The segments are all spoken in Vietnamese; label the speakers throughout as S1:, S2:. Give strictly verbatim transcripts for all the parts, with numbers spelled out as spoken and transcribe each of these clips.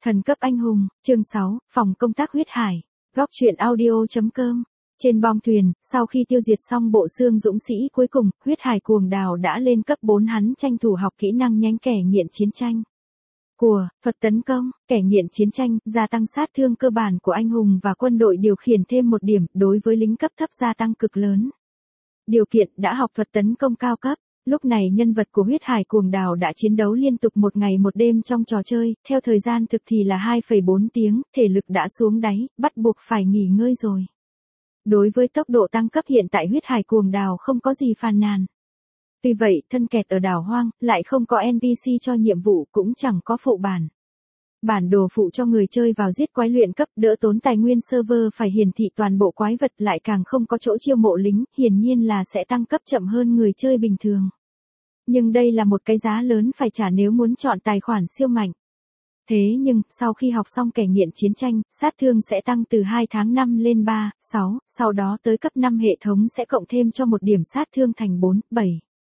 S1: Thần cấp anh hùng, chương sáu, phòng công tác huyết hải. Góc truyện audio.com. Trên bong thuyền, sau khi tiêu diệt xong bộ xương dũng sĩ cuối cùng, huyết hải cuồng đào đã lên cấp bốn, hắn tranh thủ học kỹ năng nhánh kẻ nghiện chiến tranh. Của, thuật tấn công, kẻ nghiện chiến tranh, gia tăng sát thương cơ bản của anh hùng và quân đội điều khiển thêm một điểm, đối với lính cấp thấp gia tăng cực lớn. Điều kiện đã học thuật tấn công cao cấp. Lúc này nhân vật của huyết hải cuồng đào đã chiến đấu liên tục một ngày một đêm trong trò chơi, theo thời gian thực thì là hai phẩy bốn tiếng, thể lực đã xuống đáy, bắt buộc phải nghỉ ngơi rồi. Đối với tốc độ tăng cấp hiện tại huyết hải cuồng đào không có gì phàn nàn. Tuy vậy, thân kẹt ở đảo hoang, lại không có en pê xê cho nhiệm vụ, cũng chẳng có phụ bản. Bản đồ phụ cho người chơi vào giết quái luyện cấp, đỡ tốn tài nguyên server phải hiển thị toàn bộ quái vật, lại càng không có chỗ chiêu mộ lính, hiển nhiên là sẽ tăng cấp chậm hơn người chơi bình thường. Nhưng đây là một cái giá lớn phải trả nếu muốn chọn tài khoản siêu mạnh. Thế nhưng, sau khi học xong kẻ nghiện chiến tranh, sát thương sẽ tăng từ hai tháng năm lên ba, sáu, sau đó tới cấp năm hệ thống sẽ cộng thêm cho một điểm sát thương thành bốn, bảy.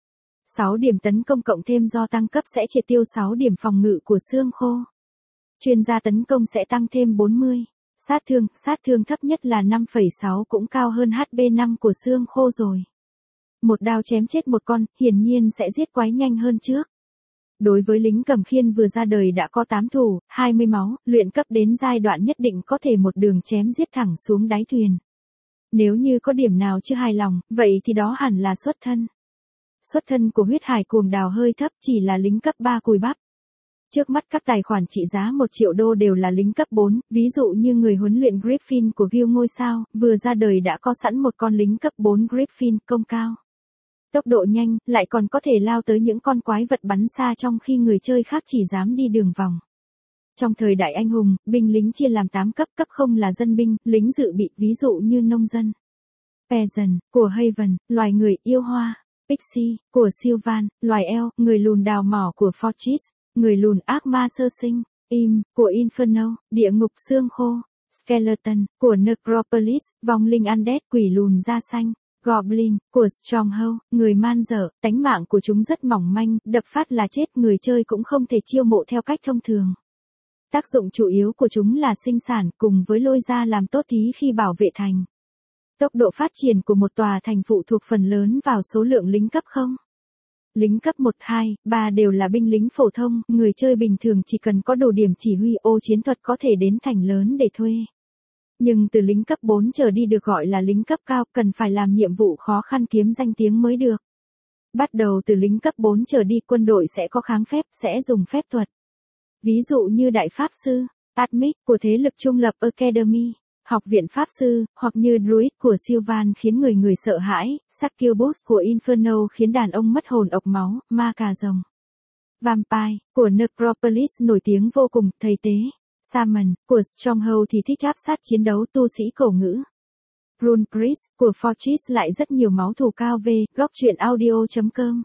S1: sáu điểm tấn công cộng thêm do tăng cấp sẽ triệt tiêu sáu điểm phòng ngự của xương khô. Chuyên gia tấn công sẽ tăng thêm bốn mươi. Sát thương, sát thương thấp nhất là năm phẩy sáu cũng cao hơn hát pê năm của xương khô rồi. Một đao chém chết một con, hiển nhiên sẽ giết quái nhanh hơn trước. Đối với lính cầm khiên vừa ra đời đã có tám thủ, hai mươi máu, luyện cấp đến giai đoạn nhất định có thể một đường chém giết thẳng xuống đáy thuyền. Nếu như có điểm nào chưa hài lòng, vậy thì đó hẳn là xuất thân. Xuất thân của huyết hải cuồng đào hơi thấp, chỉ là lính cấp ba cùi bắp. Trước mắt các tài khoản trị giá một triệu đô đều là lính cấp bốn, ví dụ như người huấn luyện Griffin của Guild ngôi sao, vừa ra đời đã có sẵn một con lính cấp bốn Griffin, công cao. Tốc độ nhanh, lại còn có thể lao tới những con quái vật bắn xa trong khi người chơi khác chỉ dám đi đường vòng. Trong thời đại anh hùng, binh lính chia làm tám cấp, cấp không là dân binh, lính dự bị, ví dụ như nông dân. Peasant, của Haven, loài người yêu hoa. Pixie, của Sylvan, loài eo, người lùn đào mỏ của Fortress. Người lùn ác ma sơ sinh, Im, của Inferno, địa ngục xương khô, Skeleton, của Necropolis, vong linh undead, quỷ lùn da xanh, Goblin, của Stronghold, người man dở, tánh mạng của chúng rất mỏng manh, đập phát là chết, người chơi cũng không thể chiêu mộ theo cách thông thường. Tác dụng chủ yếu của chúng là sinh sản cùng với lôi ra làm tốt thí khi bảo vệ thành. Tốc độ phát triển của một tòa thành phụ thuộc phần lớn vào số lượng lính cấp không. Lính cấp một, hai, ba đều là binh lính phổ thông, người chơi bình thường chỉ cần có đủ điểm chỉ huy ô chiến thuật có thể đến thành lớn để thuê. Nhưng từ lính cấp bốn trở đi được gọi là lính cấp cao, cần phải làm nhiệm vụ khó khăn kiếm danh tiếng mới được. Bắt đầu từ lính cấp bốn trở đi, quân đội sẽ có kháng phép, sẽ dùng phép thuật. Ví dụ như Đại Pháp Sư, Admic, của thế lực trung lập Academy. Học viện Pháp Sư, hoặc như Druid của Sylvan khiến người người sợ hãi, Succubus của Inferno khiến đàn ông mất hồn ộc máu, ma cà rồng. Vampire, của Necropolis nổi tiếng vô cùng, thầy tế. Shaman, của Stronghold thì thích áp sát chiến đấu, tu sĩ cổ ngữ. Rune Priest, của Fortress lại rất nhiều máu thù cao. Về, góc truyện audio.com.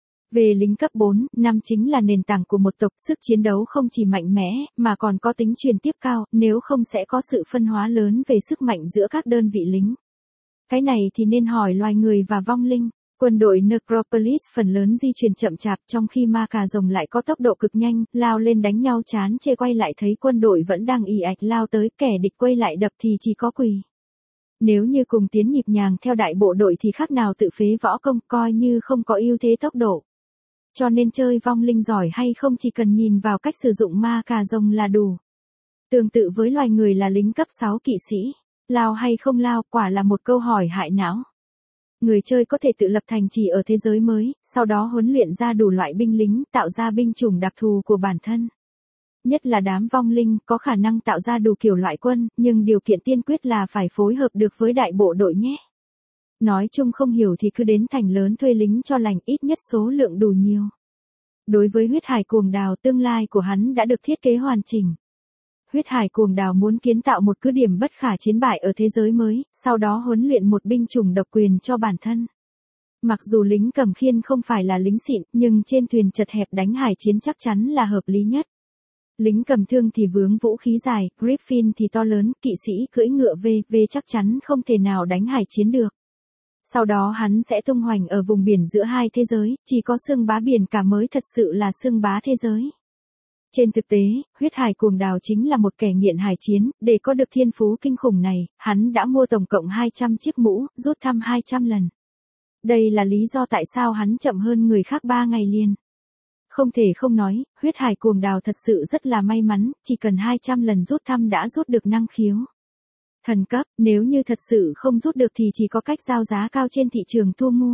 S1: Về lính cấp bốn, năm chính là nền tảng của một tộc, sức chiến đấu không chỉ mạnh mẽ, mà còn có tính truyền tiếp cao, nếu không sẽ có sự phân hóa lớn về sức mạnh giữa các đơn vị lính. Cái này thì nên hỏi loài người và vong linh. Quân đội Necropolis phần lớn di chuyển chậm chạp, trong khi ma cà rồng lại có tốc độ cực nhanh, lao lên đánh nhau chán chê, quay lại thấy quân đội vẫn đang ì ạch lao tới, kẻ địch quay lại đập thì chỉ có quỳ. Nếu như cùng tiến nhịp nhàng theo đại bộ đội thì khác nào tự phế võ công, coi như không có ưu thế tốc độ. Cho nên chơi vong linh giỏi hay không chỉ cần nhìn vào cách sử dụng ma cà rồng là đủ. Tương tự với loài người là lính cấp sáu kỵ sĩ, lao hay không lao quả là một câu hỏi hại não. Người chơi có thể tự lập thành trì ở thế giới mới, sau đó huấn luyện ra đủ loại binh lính, tạo ra binh chủng đặc thù của bản thân. Nhất là đám vong linh có khả năng tạo ra đủ kiểu loại quân, nhưng điều kiện tiên quyết là phải phối hợp được với đại bộ đội nhé. Nói chung không hiểu thì cứ đến thành lớn thuê lính cho lành, ít nhất số lượng đủ nhiều. Đối với huyết hải cuồng đào, tương lai của hắn đã được thiết kế hoàn chỉnh. Huyết hải cuồng đào muốn kiến tạo một cứ điểm bất khả chiến bại ở thế giới mới, sau đó huấn luyện một binh chủng độc quyền cho bản thân. Mặc dù lính cầm khiên không phải là lính xịn, nhưng trên thuyền chật hẹp đánh hải chiến chắc chắn là hợp lý nhất. Lính cầm thương thì vướng vũ khí dài, Griffin thì to lớn, kỵ sĩ cưỡi ngựa về, về chắc chắn không thể nào đánh hải chiến được. Sau đó hắn sẽ tung hoành ở vùng biển giữa hai thế giới, chỉ có xương bá biển cả mới thật sự là xương bá thế giới. Trên thực tế, huyết hải cuồng đào chính là một kẻ nghiện hải chiến, để có được thiên phú kinh khủng này, hắn đã mua tổng cộng hai trăm chiếc mũ, rút thăm hai trăm lần. Đây là lý do tại sao hắn chậm hơn người khác ba ngày liền. Không thể không nói, huyết hải cuồng đào thật sự rất là may mắn, chỉ cần hai trăm lần rút thăm đã rút được năng khiếu thần cấp, nếu như thật sự không rút được thì chỉ có cách giao giá cao trên thị trường thu mua.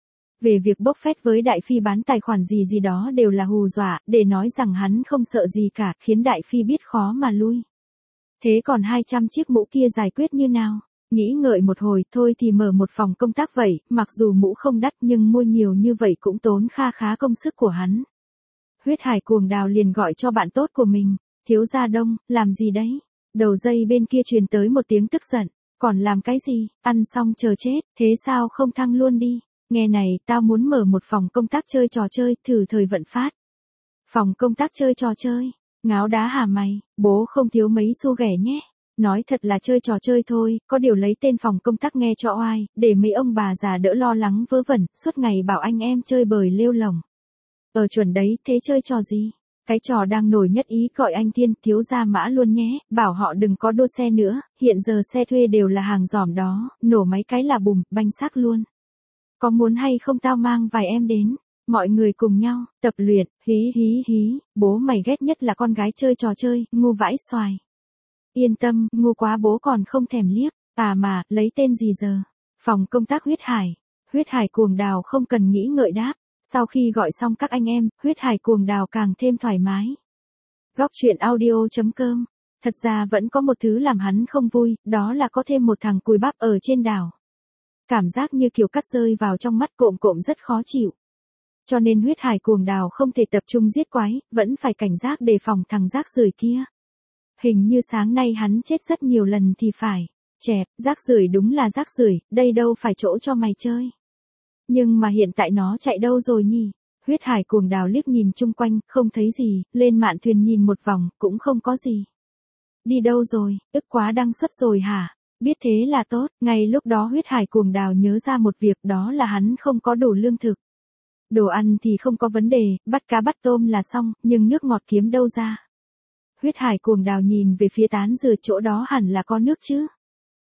S1: Về việc bốc phét với Đại Phi bán tài khoản gì gì đó đều là hù dọa, để nói rằng hắn không sợ gì cả, khiến Đại Phi biết khó mà lui. Thế còn hai trăm chiếc mũ kia giải quyết như nào? Nghĩ ngợi một hồi, thôi thì mở một phòng công tác vậy, mặc dù mũ không đắt nhưng mua nhiều như vậy cũng tốn kha khá công sức của hắn. Huyết hải cuồng đào liền gọi cho bạn tốt của mình, thiếu gia Đông, làm gì đấy? Đầu dây bên kia truyền tới một tiếng tức giận, còn làm cái gì, ăn xong chờ chết, thế sao không thăng luôn đi? Nghe này, tao muốn mở một phòng công tác chơi trò chơi, thử thời vận phát. Phòng công tác chơi trò chơi, ngáo đá hả mày, bố không thiếu mấy xu ghẻ nhé. Nói thật là chơi trò chơi thôi, có điều lấy tên phòng công tác nghe cho oai, để mấy ông bà già đỡ lo lắng vớ vẩn, suốt ngày bảo anh em chơi bời lêu lồng. Ờ chuẩn đấy, thế chơi trò gì? Cái trò đang nổi nhất ý gọi anh Thiên, thiếu gia Mã luôn nhé, bảo họ đừng có đua xe nữa, hiện giờ xe thuê đều là hàng giỏm đó, nổ mấy cái là bùm, banh xác luôn. Có muốn hay không tao mang vài em đến, mọi người cùng nhau, tập luyện, hí hí hí, bố mày ghét nhất là con gái chơi trò chơi, ngu vãi xoài. Yên tâm, ngu quá bố còn không thèm liếc, à mà, lấy tên gì giờ? Phòng công tác huyết hải, huyết hải cuồng đào không cần nghĩ ngợi đáp. Sau khi gọi xong các anh em, huyết hải cuồng đào càng thêm thoải mái. Góc truyện audio chấm com. Thật ra vẫn có một thứ làm hắn không vui, đó là có thêm một thằng cùi bắp ở trên đảo. Cảm giác như kiểu cắt rơi vào trong mắt cộm cộm rất khó chịu. Cho nên huyết hải cuồng đào không thể tập trung giết quái, vẫn phải cảnh giác đề phòng thằng rác rưởi kia. Hình như sáng nay hắn chết rất nhiều lần thì phải. Chẹp, rác rưởi đúng là rác rưởi, đây đâu phải chỗ cho mày chơi. Nhưng mà hiện tại nó chạy đâu rồi nhỉ? Huyết hải cuồng đào liếc nhìn chung quanh, không thấy gì, lên mạn thuyền nhìn một vòng, cũng không có gì. Đi đâu rồi, ức quá đăng xuất rồi hả? Biết thế là tốt, ngay lúc đó huyết hải cuồng đào nhớ ra một việc, đó là hắn không có đủ lương thực. Đồ ăn thì không có vấn đề, bắt cá bắt tôm là xong, nhưng nước ngọt kiếm đâu ra? Huyết hải cuồng đào nhìn về phía tán dừa, chỗ đó hẳn là có nước chứ.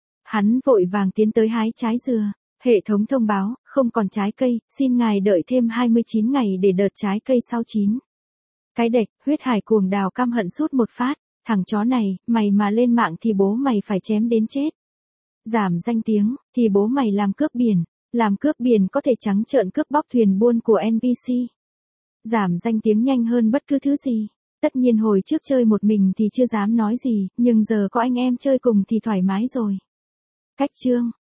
S1: Hắn vội vàng tiến tới hái trái dừa. Hệ thống thông báo, không còn trái cây, xin ngài đợi thêm hai mươi chín ngày để đợt trái cây sau chín. Cái đệch, huyết hải cuồng đào căm hận sút một phát, thằng chó này, mày mà lên mạng thì bố mày phải chém đến chết. Giảm danh tiếng, thì bố mày làm cướp biển, làm cướp biển có thể trắng trợn cướp bóc thuyền buôn của en pê xê. Giảm danh tiếng nhanh hơn bất cứ thứ gì. Tất nhiên hồi trước chơi một mình thì chưa dám nói gì, nhưng giờ có anh em chơi cùng thì thoải mái rồi. Cách chương